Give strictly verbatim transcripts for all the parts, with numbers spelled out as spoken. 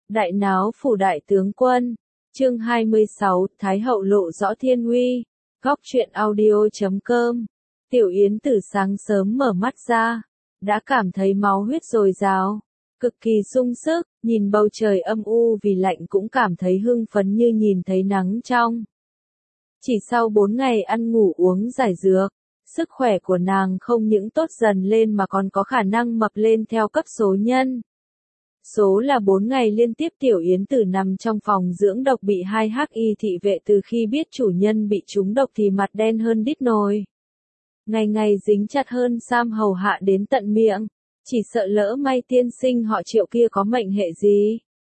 Đại náo phủ đại tướng quân. Chương hai mươi sáu, Thái hậu lộ rõ thiên uy. Góc truyện audio chấm com. Tiểu Yến Tử sáng sớm mở mắt ra, đã cảm thấy máu huyết dồi dào, cực kỳ sung sức, nhìn bầu trời âm u vì lạnh cũng cảm thấy hưng phấn như nhìn thấy nắng trong. Chỉ sau bốn ngày ăn ngủ uống giải dược, sức khỏe của nàng không những tốt dần lên mà còn có khả năng mập lên theo cấp số nhân. Số là bốn ngày liên tiếp Tiểu Yến Tử nằm trong phòng dưỡng độc bị hai hắc y thị vệ, từ khi biết chủ nhân bị trúng độc thì mặt đen hơn đít nồi. Ngày ngày dính chặt hơn sam hầu hạ đến tận miệng, chỉ sợ lỡ may tiên sinh họ Triệu kia có mệnh hệ gì.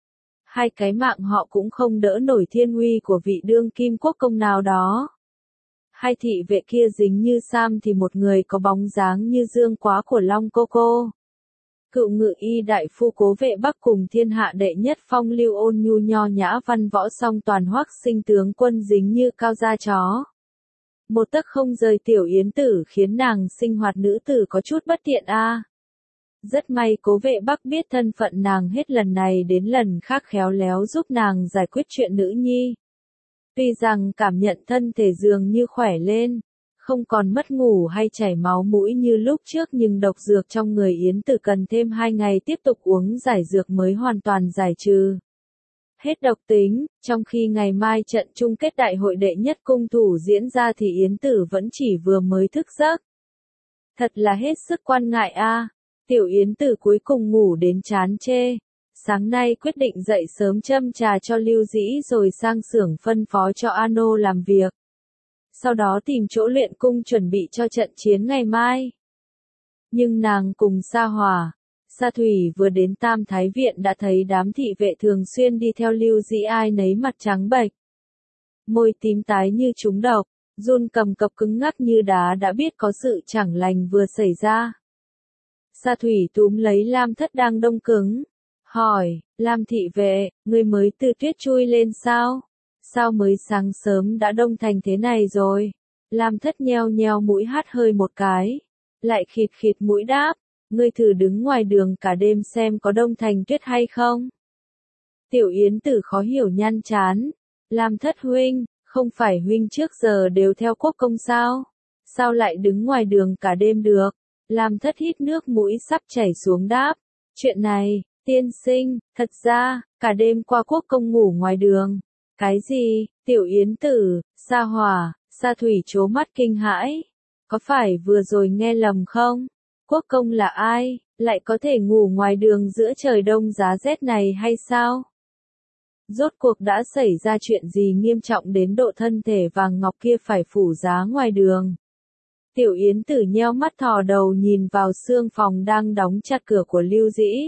Hai cái mạng họ cũng không đỡ nổi thiên uy của vị đương kim quốc công nào đó. Hai thị vệ kia dính như sam thì một người có bóng dáng như dương quá của Long Cô Cô. Cựu ngự y đại phu Cố Vệ Bắc cùng thiên hạ đệ nhất phong lưu ôn nhu nho nhã văn võ song toàn hoắc sinh tướng quân dính như cao da chó. Một tấc không rời Tiểu Yến Tử khiến nàng sinh hoạt nữ tử có chút bất tiện a. À. Rất may Cố Vệ Bắc biết thân phận nàng, hết lần này đến lần khác khéo léo giúp nàng giải quyết chuyện nữ nhi. Tuy rằng cảm nhận thân thể dường như khỏe lên, không còn mất ngủ hay chảy máu mũi như lúc trước, nhưng độc dược trong người Yến Tử cần thêm hai ngày tiếp tục uống giải dược mới hoàn toàn giải trừ. Hết độc tính, trong khi ngày mai trận chung kết đại hội đệ nhất cung thủ diễn ra thì Yến Tử vẫn chỉ vừa mới thức giấc. Thật là hết sức quan ngại a. À. Tiểu Yến Tử cuối cùng ngủ đến chán chê. Sáng nay quyết định dậy sớm châm trà cho Lưu Dĩ rồi sang xưởng phân phó cho Ano làm việc. Sau đó tìm chỗ luyện cung chuẩn bị cho trận chiến ngày mai. Nhưng nàng cùng Sa Hòa, Sa Thủy vừa đến Tam Thái Viện đã thấy đám thị vệ thường xuyên đi theo Lưu Dĩ ai nấy mặt trắng bệch. Môi tím tái như trúng độc, run cầm cập cứng ngắc như đá đã biết có sự chẳng lành vừa xảy ra. Sa Thủy túm lấy Lam Thất đang đông cứng, hỏi, Lam thị vệ, người mới từ tuyết chui lên sao? Sao mới sáng sớm đã đông thành thế này rồi? Lam Thất nheo nheo mũi hắt hơi một cái, lại khịt khịt mũi đáp, ngươi thử đứng ngoài đường cả đêm xem có đông thành tuyết hay không? Tiểu Yến Tử khó hiểu nhăn chán, Lam Thất huynh, không phải huynh trước giờ đều theo quốc công sao? Sao lại đứng ngoài đường cả đêm được? Lam Thất hít nước mũi sắp chảy xuống đáp, chuyện này, tiên sinh, thật ra, cả đêm qua quốc công ngủ ngoài đường. Cái gì? Tiểu Yến Tử, Sa Hòa, Sa Thủy trố mắt kinh hãi. Có phải vừa rồi nghe lầm không? Quốc công là ai, lại có thể ngủ ngoài đường giữa trời đông giá rét này hay sao? Rốt cuộc đã xảy ra chuyện gì nghiêm trọng đến độ thân thể vàng ngọc kia phải phủ giá ngoài đường? Tiểu Yến Tử nheo mắt thò đầu nhìn vào xương phòng đang đóng chặt cửa của Lưu Dĩ.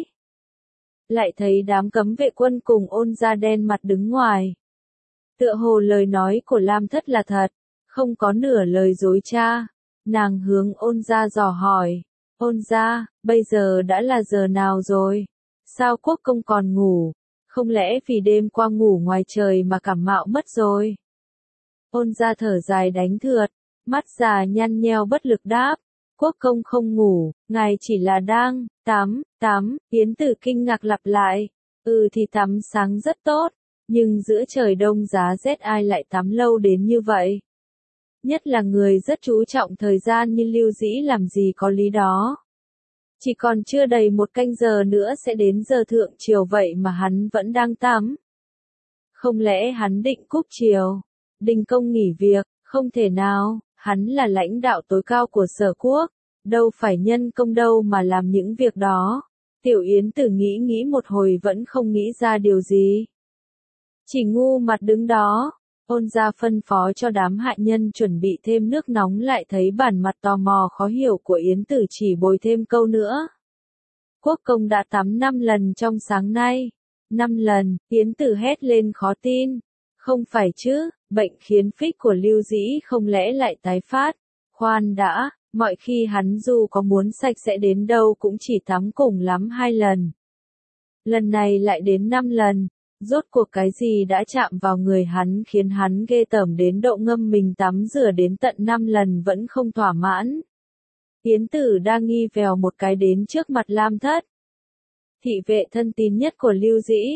Lại thấy đám cấm vệ quân cùng Ôn Gia đen mặt đứng ngoài. Tựa hồ lời nói của Lam Thất là thật, không có nửa lời dối trá. Nàng hướng Ôn Gia dò hỏi, Ôn Gia, bây giờ đã là giờ nào rồi? Sao quốc công còn ngủ? Không lẽ vì đêm qua ngủ ngoài trời mà cảm mạo mất rồi? Ôn Gia thở dài đánh thượt, mắt già nhăn nheo bất lực đáp, quốc công không ngủ, ngài chỉ là đang tắm, tắm. Yến Tử kinh ngạc lặp lại, ừ thì tắm sáng rất tốt. Nhưng giữa trời đông giá rét ai lại tắm lâu đến như vậy? Nhất là người rất chú trọng thời gian như Lưu Dĩ làm gì có lý đó. Chỉ còn chưa đầy một canh giờ nữa sẽ đến giờ thượng triều vậy mà hắn vẫn đang tắm. Không lẽ hắn định cúp triều? Đình công nghỉ việc? Không thể nào, hắn là lãnh đạo tối cao của Sở Quốc, đâu phải nhân công đâu mà làm những việc đó. Tiểu Yến Tử nghĩ nghĩ một hồi vẫn không nghĩ ra điều gì. Chỉ ngu mặt đứng đó. Ôn Gia phân phó cho đám hạ nhân chuẩn bị thêm nước nóng, lại thấy bản mặt tò mò khó hiểu của Yến Tử chỉ bồi thêm câu nữa. Quốc công đã tắm năm lần trong sáng nay. Năm lần, Yến Tử hét lên khó tin. Không phải chứ, bệnh khiến phích của Lưu Dĩ không lẽ lại tái phát? Khoan đã, mọi khi hắn dù có muốn sạch sẽ đến đâu cũng chỉ tắm cùng lắm hai lần. Lần này lại đến năm lần. Rốt cuộc cái gì đã chạm vào người hắn khiến hắn ghê tởm đến độ ngâm mình tắm rửa đến tận năm lần vẫn không thỏa mãn. Yến Tử đang nghi vèo một cái đến trước mặt Lam Thất. Thị vệ thân tín nhất của Lưu Dĩ.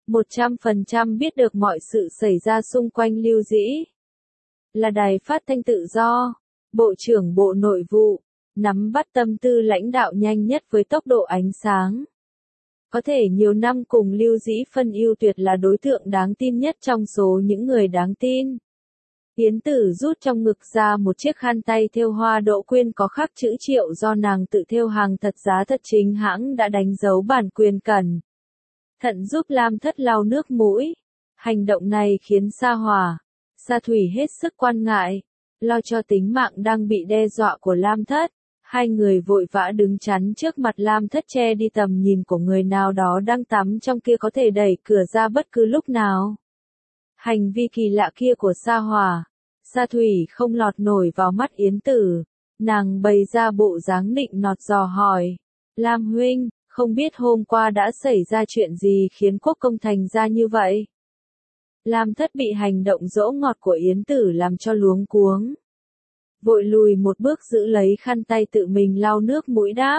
một trăm phần trăm biết được mọi sự xảy ra xung quanh Lưu Dĩ. Là đài phát thanh tự do, Bộ trưởng Bộ Nội vụ, nắm bắt tâm tư lãnh đạo nhanh nhất với tốc độ ánh sáng. Có thể nhiều năm cùng Lưu Dĩ phân ưu tuyệt là đối tượng đáng tin nhất trong số những người đáng tin. Yến Tử rút trong ngực ra một chiếc khăn tay thêu hoa đỗ quyên có khắc chữ Triệu do nàng tự thêu hàng thật giá thật, chính hãng đã đánh dấu bản quyền cẩn thận giúp Lam Thất lau nước mũi. Hành động này khiến Sa Hòa, Sa Thủy hết sức quan ngại, lo cho tính mạng đang bị đe dọa của Lam Thất. Hai người vội vã đứng chắn trước mặt Lam Thất, che đi tầm nhìn của người nào đó đang tắm trong kia có thể đẩy cửa ra bất cứ lúc nào. Hành vi kỳ lạ kia của Sa Hòa, Sa Thủy không lọt nổi vào mắt Yến Tử. Nàng bày ra bộ dáng nịnh nọt dò hỏi, Lam huynh, không biết hôm qua đã xảy ra chuyện gì khiến quốc công thành ra như vậy? Lam Thất bị hành động dỗ ngọt của Yến Tử làm cho luống cuống. Vội lùi một bước giữ lấy khăn tay tự mình lau nước mũi đáp.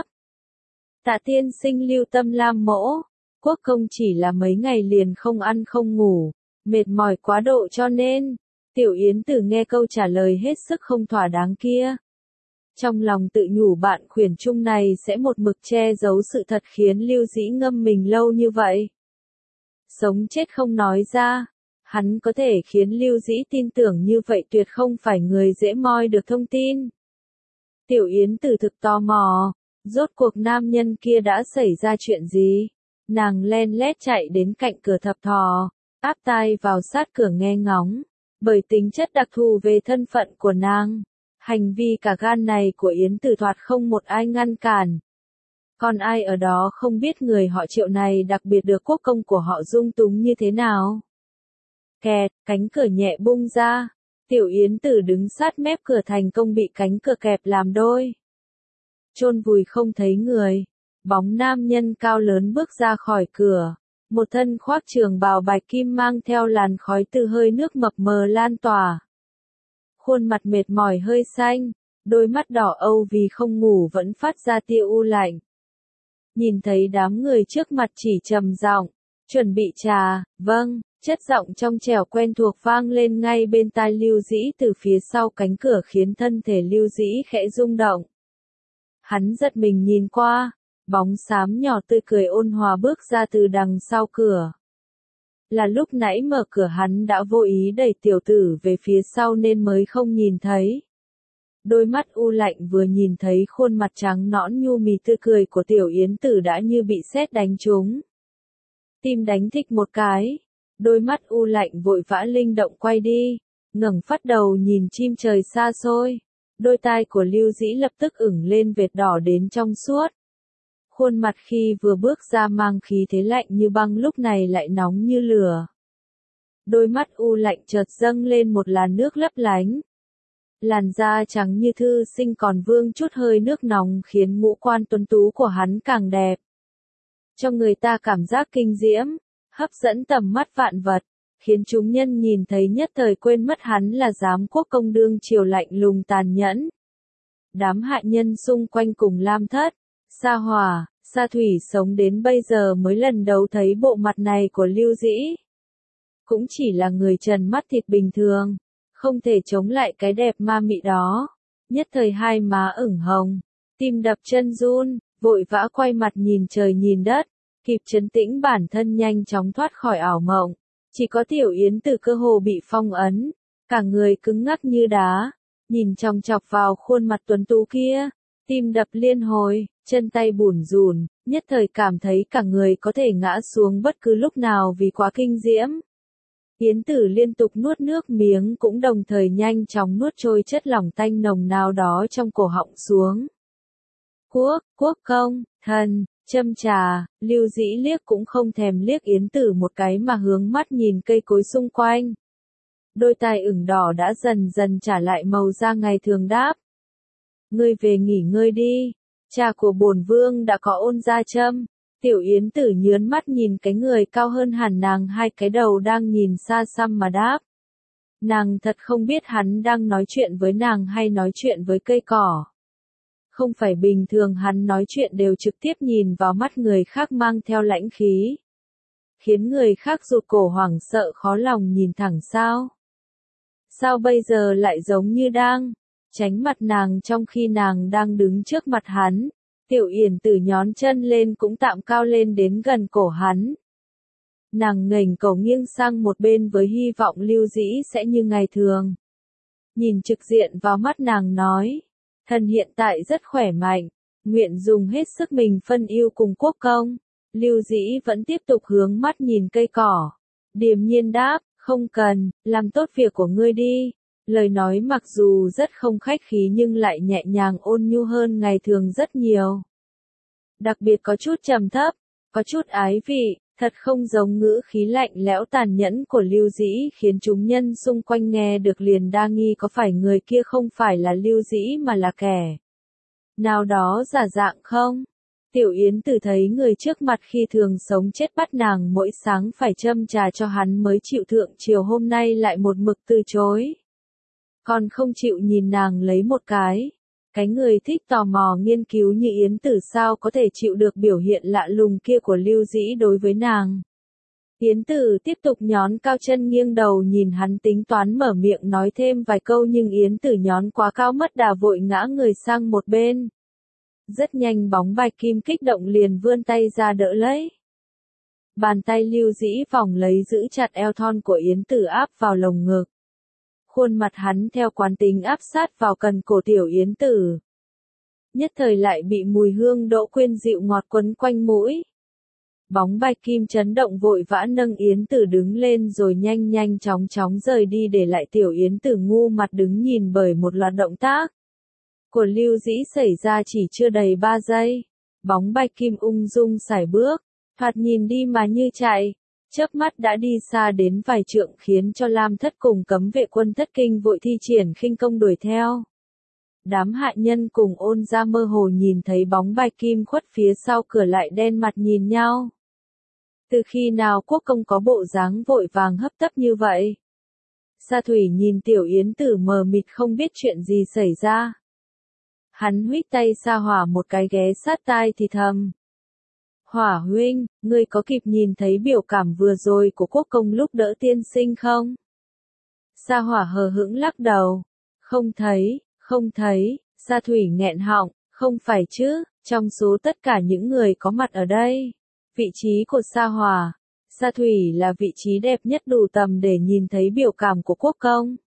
Tạ tiên sinh lưu tâm Lam mỗ, quốc công chỉ là mấy ngày liền không ăn không ngủ, mệt mỏi quá độ cho nên. Tiểu Yến Tử nghe câu trả lời hết sức không thỏa đáng kia. Trong lòng tự nhủ bạn khuyển chung này sẽ một mực che giấu sự thật khiến Lưu Dĩ ngâm mình lâu như vậy. Sống chết không nói ra, hắn có thể khiến Lưu Dĩ tin tưởng như vậy tuyệt không phải người dễ moi được thông tin. Tiểu Yến Tử thực tò mò, rốt cuộc nam nhân kia đã xảy ra chuyện gì? Nàng len lét chạy đến cạnh cửa thập thò, áp tai vào sát cửa nghe ngóng. Bởi tính chất đặc thù về thân phận của nàng, hành vi cả gan này của Yến Tử thoạt không một ai ngăn cản. Còn ai ở đó không biết người họ Triệu này đặc biệt được quốc công của họ dung túng như thế nào? Kẹt, cánh cửa nhẹ bung ra, Tiểu Yến Tử đứng sát mép cửa thành công bị cánh cửa kẹp làm đôi. Chôn vùi không thấy người, bóng nam nhân cao lớn bước ra khỏi cửa. Một thân khoác trường bào bạch kim mang theo làn khói từ hơi nước mập mờ lan tỏa. Khuôn mặt mệt mỏi hơi xanh, đôi mắt đỏ âu vì không ngủ vẫn phát ra tia u lạnh. Nhìn thấy đám người trước mặt chỉ trầm giọng, chuẩn bị trà, vâng, chất giọng trong trẻo quen thuộc vang lên ngay bên tai Lưu Dĩ từ phía sau cánh cửa khiến thân thể Lưu Dĩ khẽ rung động. Hắn giật mình nhìn qua. Bóng xám nhỏ tươi cười ôn hòa bước ra từ đằng sau cửa. Là lúc nãy mở cửa hắn đã vô ý đẩy tiểu tử về phía sau nên mới không nhìn thấy. Đôi mắt u lạnh vừa nhìn thấy khuôn mặt trắng nõn nhu mì tươi cười của Tiểu Yến Tử đã như bị sét đánh trúng. Tim đánh thịch một cái, đôi mắt u lạnh vội vã linh động quay đi, ngẩng phát đầu nhìn chim trời xa xôi. Đôi tai của Lưu Dĩ lập tức ửng lên vệt đỏ đến trong suốt. Khuôn mặt khi vừa bước ra mang khí thế lạnh như băng lúc này lại nóng như lửa. Đôi mắt u lạnh chợt dâng lên một làn nước lấp lánh. Làn da trắng như thư sinh còn vương chút hơi nước nóng khiến ngũ quan tuấn tú của hắn càng đẹp. Cho người ta cảm giác kinh diễm, hấp dẫn tầm mắt vạn vật, khiến chúng nhân nhìn thấy nhất thời quên mất hắn là giám quốc công đương triều lạnh lùng tàn nhẫn. Đám hạ nhân xung quanh cùng Lam Thất, Sa Hòa, Sa Thủy sống đến bây giờ mới lần đầu thấy bộ mặt này của Lưu Dĩ. Cũng chỉ là người trần mắt thịt bình thường, không thể chống lại cái đẹp ma mị đó. Nhất thời hai má ửng hồng, tim đập chân run, vội vã quay mặt nhìn trời nhìn đất, kịp trấn tĩnh bản thân nhanh chóng thoát khỏi ảo mộng. Chỉ có Tiểu Yến Tử cơ hồ bị phong ấn, cả người cứng ngắc như đá, nhìn chòng chọc vào khuôn mặt tuấn tú kia, tim đập liên hồi, chân tay bủn rủn, nhất thời cảm thấy cả người có thể ngã xuống bất cứ lúc nào vì quá kinh diễm. Yến Tử liên tục nuốt nước miếng cũng đồng thời nhanh chóng nuốt trôi chất lỏng tanh nồng nào đó trong cổ họng xuống. Quốc, quốc công, thần, châm trà, Lưu Dĩ liếc cũng không thèm liếc Yến Tử một cái mà hướng mắt nhìn cây cối xung quanh. Đôi tai ửng đỏ đã dần dần trả lại màu da ngày thường đáp. Ngươi về nghỉ ngơi đi, trà của bổn vương đã có ôn gia châm. Tiểu Yến Tử nhướn mắt nhìn cái người cao hơn hẳn nàng hai cái đầu đang nhìn xa xăm mà đáp. Nàng thật không biết hắn đang nói chuyện với nàng hay nói chuyện với cây cỏ. Không phải bình thường hắn nói chuyện đều trực tiếp nhìn vào mắt người khác mang theo lãnh khí. khiến người khác rụt cổ hoảng sợ khó lòng nhìn thẳng sao. Sao bây giờ lại giống như đang tránh mặt nàng trong khi nàng đang đứng trước mặt hắn. Tiểu Yển Tử nhón chân lên cũng tạm cao lên đến gần cổ hắn. Nàng nghềnh cổ nghiêng sang một bên với hy vọng Lưu Dĩ sẽ như ngày thường. Nhìn trực diện vào mắt nàng nói, thần hiện tại rất khỏe mạnh, nguyện dùng hết sức mình phân ưu cùng quốc công. Lưu Dĩ vẫn tiếp tục hướng mắt nhìn cây cỏ. Điềm nhiên đáp, không cần, làm tốt việc của ngươi đi. Lời nói mặc dù rất không khách khí nhưng lại nhẹ nhàng ôn nhu hơn ngày thường rất nhiều. Đặc biệt có chút trầm thấp, có chút ái vị, thật không giống ngữ khí lạnh lẽo tàn nhẫn của Lưu Dĩ khiến chúng nhân xung quanh nghe được liền đa nghi có phải người kia không phải là Lưu Dĩ mà là kẻ nào đó giả dạng không? Tiểu Yến Tử thấy người trước mặt khi thường sống chết bắt nàng mỗi sáng phải châm trà cho hắn mới chịu thượng chiều hôm nay lại một mực từ chối. Còn không chịu nhìn nàng lấy một cái. Cái người thích tò mò nghiên cứu như Yến Tử sao có thể chịu được biểu hiện lạ lùng kia của Lưu Dĩ đối với nàng. Yến Tử tiếp tục nhón cao chân nghiêng đầu nhìn hắn tính toán mở miệng nói thêm vài câu nhưng Yến Tử nhón quá cao mất đà vội ngã người sang một bên. Rất nhanh bóng bạch kim kích động liền vươn tay ra đỡ lấy. Bàn tay Lưu Dĩ vòng lấy giữ chặt eo thon của Yến Tử áp vào lồng ngực. Khuôn mặt hắn theo quán tính áp sát vào cần cổ tiểu Yến Tử. Nhất thời lại bị mùi hương đỗ quyên dịu ngọt quấn quanh mũi. Bóng bạch kim chấn động vội vã nâng Yến Tử đứng lên rồi nhanh nhanh chóng chóng rời đi để lại tiểu Yến Tử ngu mặt đứng nhìn bởi một loạt động tác của Lưu Dĩ xảy ra chỉ chưa đầy ba giây. Bóng bạch kim ung dung sải bước, thoạt nhìn đi mà như chạy. Chớp mắt đã đi xa đến vài trượng khiến cho Lam Thất cùng cấm vệ quân Thất Kinh vội thi triển khinh công đuổi theo. Đám hạ nhân cùng Ôn gia mơ hồ nhìn thấy bóng bạch kim khuất phía sau cửa lại đen mặt nhìn nhau. Từ khi nào quốc công có bộ dáng vội vàng hấp tấp như vậy? Sa Thủy nhìn tiểu Yến Tử mờ mịt không biết chuyện gì xảy ra. Hắn huých tay Sa Hỏa một cái ghé sát tai thì thầm. Hỏa huynh, ngươi có kịp nhìn thấy biểu cảm vừa rồi của quốc công lúc đỡ tiên sinh không? Sa Hỏa hờ hững lắc đầu. Không thấy, không thấy, Sa Thủy nghẹn họng, không phải chứ, trong số tất cả những người có mặt ở đây. Vị trí của Sa Hỏa, Sa Thủy là vị trí đẹp nhất đủ tầm để nhìn thấy biểu cảm của quốc công.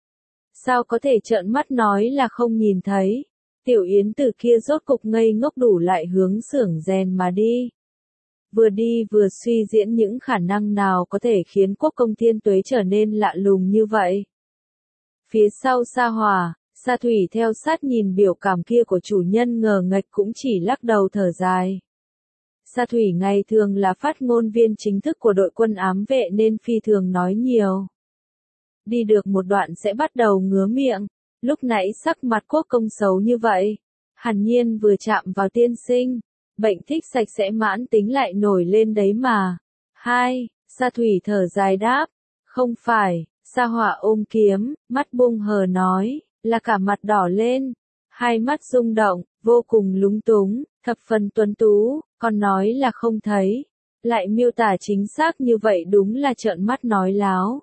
Sao có thể trợn mắt nói là không nhìn thấy? Tiểu Yến Tử kia rốt cục ngây ngốc đủ lại hướng xưởng rèn mà đi. Vừa đi vừa suy diễn những khả năng nào có thể khiến quốc công thiên tuế trở nên lạ lùng như vậy. Phía sau Sa Hỏa, Sa Thủy theo sát nhìn biểu cảm kia của chủ nhân ngờ nghệch cũng chỉ lắc đầu thở dài. Sa Thủy ngày thường là phát ngôn viên chính thức của đội quân ám vệ nên phi thường nói nhiều. Đi được một đoạn sẽ bắt đầu ngứa miệng. Lúc nãy sắc mặt quốc công xấu như vậy, hẳn nhiên vừa chạm vào tiên sinh, bệnh thích sạch sẽ mãn tính lại nổi lên đấy mà. Hai, Sa Thủy thở dài đáp, không phải, Sa Hỏa ôm kiếm, mắt bung hờ nói, là cả mặt đỏ lên, hai mắt rung động, vô cùng lúng túng, thập phần tuấn tú, còn nói là không thấy, lại miêu tả chính xác như vậy đúng là trợn mắt nói láo.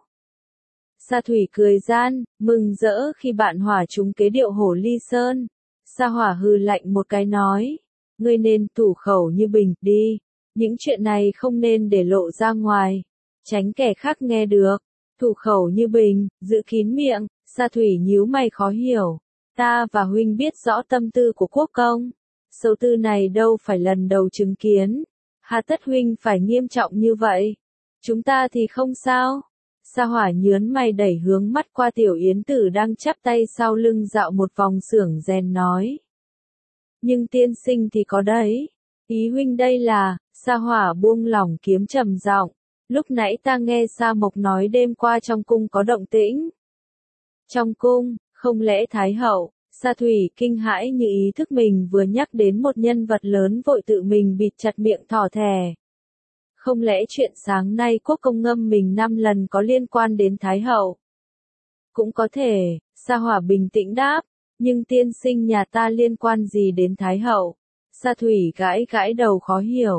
Sa Thủy cười gian, mừng rỡ khi bạn Hỏa trúng kế điệu hổ ly sơn. Sa Hỏa hừ lạnh một cái nói, ngươi nên thủ khẩu như bình đi, những chuyện này không nên để lộ ra ngoài, tránh kẻ khác nghe được. Thủ khẩu như bình, giữ kín miệng. Sa Thủy nhíu mày khó hiểu, ta và huynh biết rõ tâm tư của quốc công, sâu tư này đâu phải lần đầu chứng kiến, hà tất huynh phải nghiêm trọng như vậy, chúng ta thì không sao. Sa Hỏa nhớn mày đẩy hướng mắt qua tiểu Yến Tử đang chắp tay sau lưng dạo một vòng xưởng rèn nói. Nhưng tiên sinh thì có đấy, ý huynh đây là, Sa Hỏa buông lỏng kiếm trầm giọng, lúc nãy ta nghe Sa Mộc nói đêm qua trong cung có động tĩnh. Trong cung, không lẽ Thái hậu? Sa Thủy kinh hãi như ý thức mình vừa nhắc đến một nhân vật lớn vội tự mình bịt chặt miệng thỏ thẻ. Không lẽ chuyện sáng nay quốc công ngâm mình năm lần có liên quan đến Thái hậu? Cũng có thể, Sa Hỏa bình tĩnh đáp, nhưng tiên sinh nhà ta liên quan gì đến Thái hậu? Sa Thủy gãi gãi đầu khó hiểu.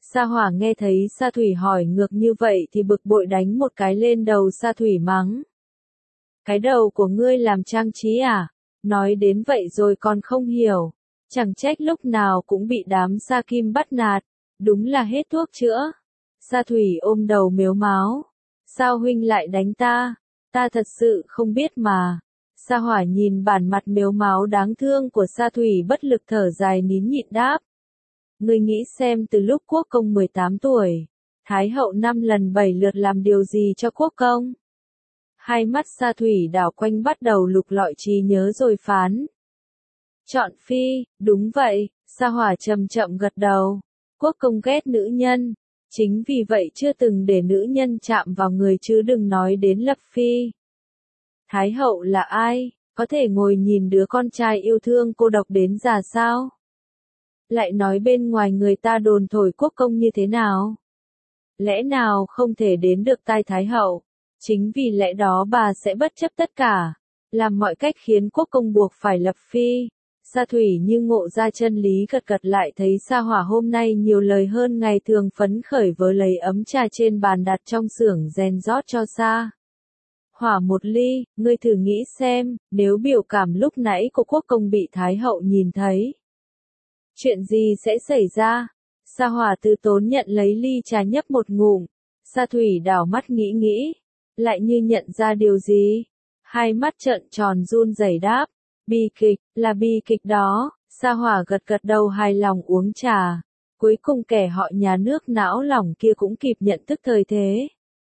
Sa Hỏa nghe thấy Sa Thủy hỏi ngược như vậy thì bực bội đánh một cái lên đầu Sa Thủy mắng. Cái đầu của ngươi làm trang trí à? Nói đến vậy rồi còn không hiểu. Chẳng trách lúc nào cũng bị đám Sa Kim bắt nạt. Đúng là hết thuốc chữa. Sa Thủy ôm đầu mếu máo. Sao huynh lại đánh ta? Ta thật sự không biết mà. Sa Hỏa nhìn bản mặt mếu máo đáng thương của Sa Thủy bất lực thở dài nín nhịn đáp. Ngươi nghĩ xem từ lúc quốc công mười tám tuổi, Thái hậu năm lần bảy lượt làm điều gì cho quốc công? Hai mắt Sa Thủy đảo quanh bắt đầu lục lọi trí nhớ rồi phán. Chọn phi, đúng vậy, Sa Hỏa chậm chậm gật đầu. Quốc công ghét nữ nhân, chính vì vậy chưa từng để nữ nhân chạm vào người chứ đừng nói đến lập phi. Thái hậu là ai, có thể ngồi nhìn đứa con trai yêu thương cô độc đến già sao? Lại nói bên ngoài người ta đồn thổi quốc công như thế nào? Lẽ nào không thể đến được tai Thái hậu? Chính vì lẽ đó bà sẽ bất chấp tất cả, làm mọi cách khiến quốc công buộc phải lập phi. Sa Thủy như ngộ ra chân lý gật gật lại thấy Sa Hỏa hôm nay nhiều lời hơn ngày thường phấn khởi với lấy ấm trà trên bàn đặt trong xưởng rèn rót cho Sa Hỏa một ly, ngươi thử nghĩ xem, nếu biểu cảm lúc nãy của quốc công bị Thái hậu nhìn thấy. Chuyện gì sẽ xảy ra? Sa Hỏa từ tốn nhận lấy ly trà nhấp một ngụm. Sa Thủy đảo mắt nghĩ nghĩ, lại như nhận ra điều gì. Hai mắt trợn tròn run rẩy đáp. Bi kịch, là bi kịch đó. Sa Hỏa gật gật đầu hài lòng uống trà. Cuối cùng kẻ họ nhà nước não lỏng kia cũng kịp nhận thức thời thế.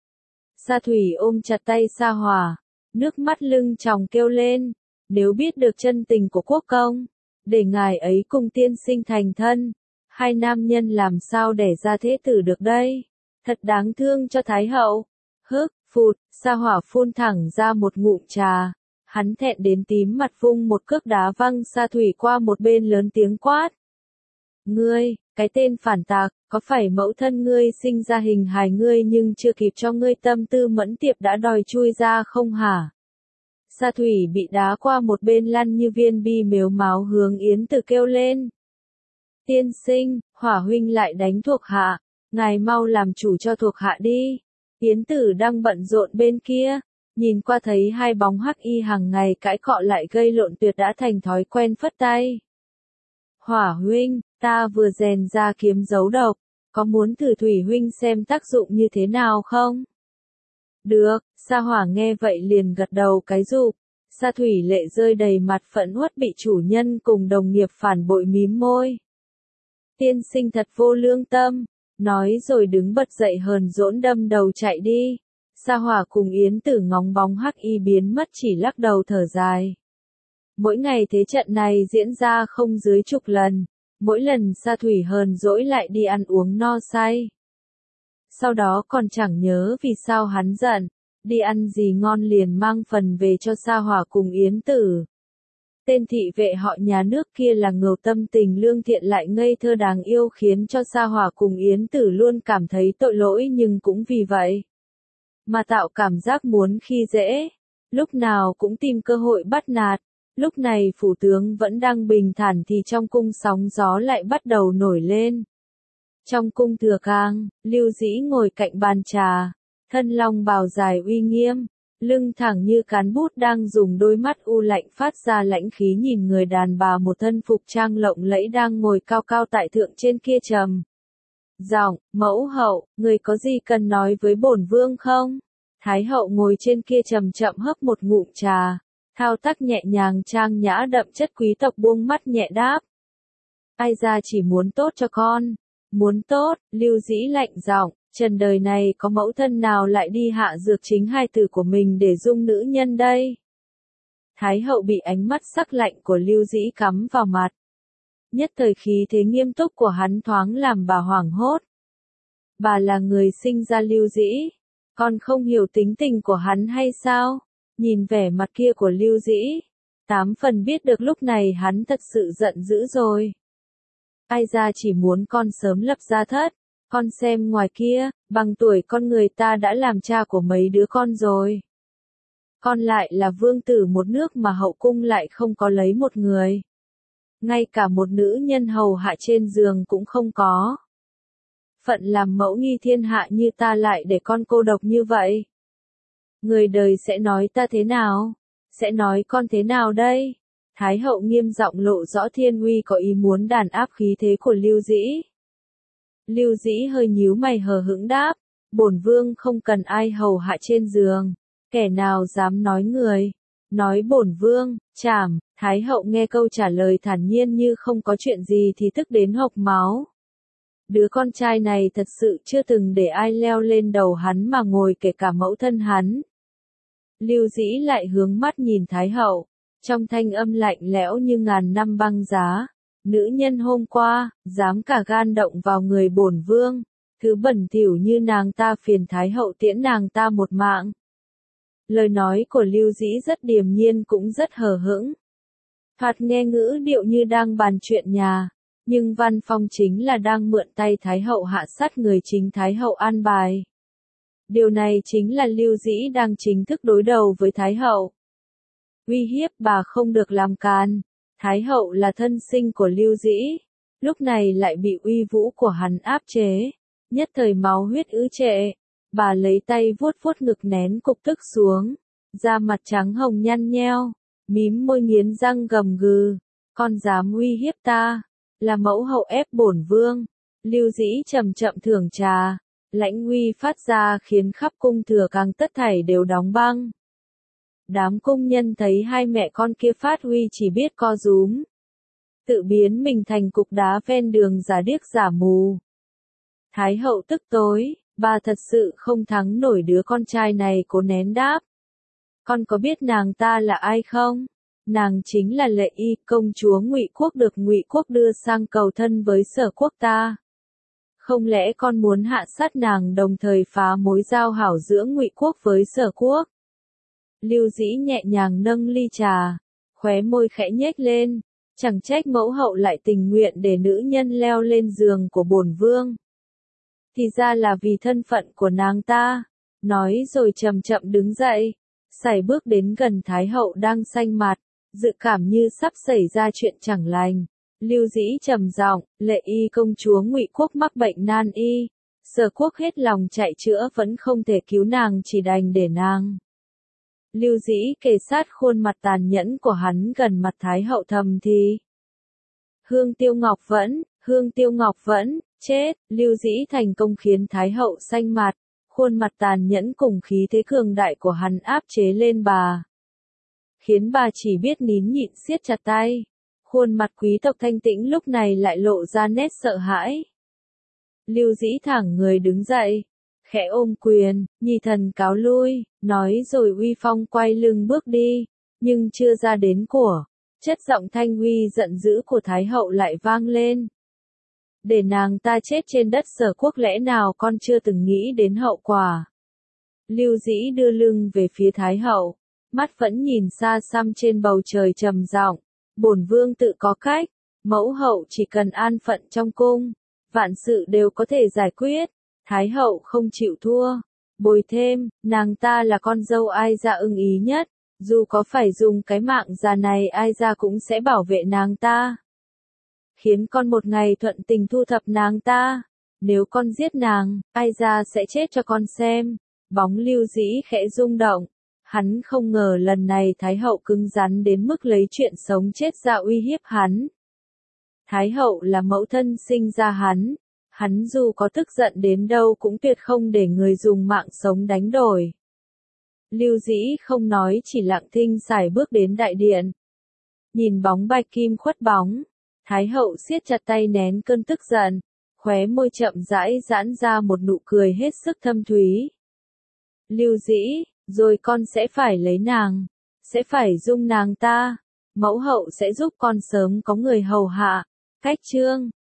Sa Thủy ôm chặt tay Sa Hỏa, nước mắt lưng tròng kêu lên. Nếu biết được chân tình của quốc công, để ngài ấy cùng tiên sinh thành thân, hai nam nhân làm sao đẻ ra thế tử được đây? Thật đáng thương cho Thái hậu. Hức, phụt, Sa Hỏa phun thẳng ra một ngụm trà. Hắn thẹn đến tím mặt vung một cước đá văng Sa Thủy qua một bên lớn tiếng quát. Ngươi, cái tên phản tạc, có phải mẫu thân ngươi sinh ra hình hài ngươi nhưng chưa kịp cho ngươi tâm tư mẫn tiệp đã đòi chui ra không hả? Sa Thủy bị đá qua một bên lăn như viên bi mếu máo hướng Yến Tử kêu lên. Tiên sinh, Hỏa huynh lại đánh thuộc hạ, ngài mau làm chủ cho thuộc hạ đi. Yến Tử đang bận rộn bên kia, nhìn qua thấy hai bóng hắc y hàng ngày cãi cọ lại gây lộn tuyệt đã thành thói quen phất tay. Hỏa huynh, ta vừa rèn ra kiếm giấu độc, có muốn thử Thủy huynh xem tác dụng như thế nào không? Được, Sa Hỏa nghe vậy liền gật đầu cái rụp. Sa Thủy lệ rơi đầy mặt phẫn uất bị chủ nhân cùng đồng nghiệp phản bội mím môi. Tiên sinh thật vô lương tâm, nói rồi đứng bật dậy hờn dỗi đâm đầu chạy đi. Sa Hỏa cùng Yến Tử ngóng bóng hắc y biến mất chỉ lắc đầu thở dài. Mỗi ngày thế trận này diễn ra không dưới chục lần, mỗi lần Sa Thủy hờn dỗi lại đi ăn uống no say. Sau đó còn chẳng nhớ vì sao hắn giận, đi ăn gì ngon liền mang phần về cho Sa Hỏa cùng Yến Tử. Tên thị vệ họ nhà nước kia là ngầu tâm tình lương thiện lại ngây thơ đáng yêu khiến cho Sa Hỏa cùng Yến Tử luôn cảm thấy tội lỗi nhưng cũng vì vậy mà tạo cảm giác muốn khi dễ, lúc nào cũng tìm cơ hội bắt nạt. Lúc này phủ tướng vẫn đang bình thản thì trong cung sóng gió lại bắt đầu nổi lên. Trong cung thừa cang, Lưu Dĩ ngồi cạnh bàn trà, thân long bào dài uy nghiêm, lưng thẳng như cán bút đang dùng đôi mắt u lạnh phát ra lãnh khí nhìn người đàn bà một thân phục trang lộng lẫy đang ngồi cao cao tại thượng trên kia trầm giọng, mẫu hậu, người có gì cần nói với bổn vương không? Thái hậu ngồi trên kia chậm chậm hấp một ngụm trà, thao tác nhẹ nhàng trang nhã đậm chất quý tộc buông mắt nhẹ đáp. Ai ra chỉ muốn tốt cho con, muốn tốt, Lưu Dĩ lạnh giọng, trần đời này có mẫu thân nào lại đi hạ dược chính hai từ của mình để dung nữ nhân đây? Thái hậu bị ánh mắt sắc lạnh của Lưu Dĩ cắm vào mặt. Nhất thời khí thế nghiêm túc của hắn thoáng làm bà hoảng hốt. Bà là người sinh ra Lưu Dĩ, con không hiểu tính tình của hắn hay sao? Nhìn vẻ mặt kia của Lưu Dĩ, tám phần biết được lúc này hắn thật sự giận dữ rồi. Ai ra chỉ muốn con sớm lập gia thất, con xem ngoài kia, bằng tuổi con người ta đã làm cha của mấy đứa con rồi. Con lại là vương tử một nước mà hậu cung lại không có lấy một người. Ngay cả một nữ nhân hầu hạ trên giường cũng không có. phận làm mẫu nghi thiên hạ như ta lại để con cô độc như vậy. Người đời sẽ nói ta thế nào? Sẽ nói con thế nào đây? Thái hậu nghiêm giọng lộ rõ thiên uy có ý muốn đàn áp khí thế của Lưu Dĩ. Lưu Dĩ hơi nhíu mày hờ hững đáp, bổn vương không cần ai hầu hạ trên giường, kẻ nào dám nói người, nói bổn vương, chảm. Thái hậu nghe câu trả lời thản nhiên như không có chuyện gì thì tức đến hộc máu. Đứa con trai này thật sự chưa từng để ai leo lên đầu hắn mà ngồi, kể cả mẫu thân hắn. Lưu Dĩ lại hướng mắt nhìn Thái hậu, trong thanh âm lạnh lẽo như ngàn năm băng giá. Nữ nhân hôm qua, dám cả gan động vào người bổn vương, thứ bẩn thỉu như nàng ta phiền Thái hậu tiễn nàng ta một mạng. Lời nói của Lưu Dĩ rất điềm nhiên cũng rất hờ hững. Thoạt nghe ngữ điệu như đang bàn chuyện nhà, nhưng văn phong chính là đang mượn tay Thái hậu hạ sát người chính Thái hậu an bài. Điều này chính là Lưu Dĩ đang chính thức đối đầu với Thái hậu. Uy hiếp bà không được làm càn. Thái hậu là thân sinh của Lưu Dĩ, lúc này lại bị uy vũ của hắn áp chế, nhất thời máu huyết ứ trệ. Bà lấy tay vuốt vuốt ngực nén cục tức xuống, da mặt trắng hồng nhăn nheo, mím môi nghiến răng gầm gừ, con dám uy hiếp ta, là mẫu hậu ép bổn vương. Lưu Dĩ chậm chậm thưởng trà, lãnh uy phát ra khiến khắp cung thừa càng tất thảy đều đóng băng. Đám cung nhân thấy hai mẹ con kia phát huy chỉ biết co rúm, tự biến mình thành cục đá ven đường giả điếc giả mù. Thái hậu tức tối, bà thật sự không thắng nổi đứa con trai này, cố nén đáp. Con có biết nàng ta là ai không? Nàng chính là Lệ Y, công chúa Ngụy Quốc được Ngụy Quốc đưa sang cầu thân với Sở Quốc ta. Không lẽ con muốn hạ sát nàng đồng thời phá mối giao hảo giữa Ngụy Quốc với Sở Quốc? Lưu Dĩ nhẹ nhàng nâng ly trà, khóe môi khẽ nhếch lên, chẳng trách mẫu hậu lại tình nguyện để nữ nhân leo lên giường của bổn vương. Thì ra là vì thân phận của nàng ta, nói rồi chậm chậm đứng dậy, sải bước đến gần Thái hậu đang xanh mặt, dự cảm như sắp xảy ra chuyện chẳng lành. Lưu Dĩ trầm giọng, Lệ Y công chúa Ngụy Quốc mắc bệnh nan y, Sở Quốc hết lòng chạy chữa vẫn không thể cứu nàng, chỉ đành để nàng. Lưu Dĩ kề sát khuôn mặt tàn nhẫn của hắn gần mặt Thái hậu thầm thì. Hương Tiêu Ngọc Vẫn, Hương Tiêu Ngọc Vẫn, chết. Lưu Dĩ thành công khiến Thái hậu xanh mặt, khuôn mặt tàn nhẫn cùng khí thế cường đại của hắn áp chế lên bà, khiến bà chỉ biết nín nhịn siết chặt tay. Khuôn mặt quý tộc thanh tĩnh lúc này lại lộ ra nét sợ hãi. Lưu Dĩ thẳng người đứng dậy, khẽ ôm quyền, nhi thần cáo lui, nói rồi uy phong quay lưng bước đi, nhưng chưa ra đến của, chất giọng thanh uy giận dữ của Thái hậu lại vang lên. Để nàng ta chết trên đất Sở Quốc lẽ nào con chưa từng nghĩ đến hậu quả? Lưu Dĩ đưa lưng về phía Thái hậu, mắt vẫn nhìn xa xăm trên bầu trời trầm giọng, bổn vương tự có cách, mẫu hậu chỉ cần an phận trong cung, vạn sự đều có thể giải quyết. Thái hậu không chịu thua, bồi thêm, nàng ta là con dâu ai ra ưng ý nhất, dù có phải dùng cái mạng già này ai ra cũng sẽ bảo vệ nàng ta. Khiến con một ngày thuận tình thu thập nàng ta, nếu con giết nàng, ai ra sẽ chết cho con xem. Bóng Lưu Dĩ khẽ rung động, hắn không ngờ lần này Thái hậu cứng rắn đến mức lấy chuyện sống chết ra uy hiếp hắn. Thái hậu là mẫu thân sinh ra hắn. Hắn dù có tức giận đến đâu cũng tuyệt không để người dùng mạng sống đánh đổi. Lưu Dĩ không nói chỉ lặng thinh sải bước đến đại điện. Nhìn bóng bạch kim khuất bóng, Thái hậu siết chặt tay nén cơn tức giận, khóe môi chậm rãi giãn ra một nụ cười hết sức thâm thúy. Lưu Dĩ, rồi con sẽ phải lấy nàng, sẽ phải dung nàng ta, mẫu hậu sẽ giúp con sớm có người hầu hạ. Cách chương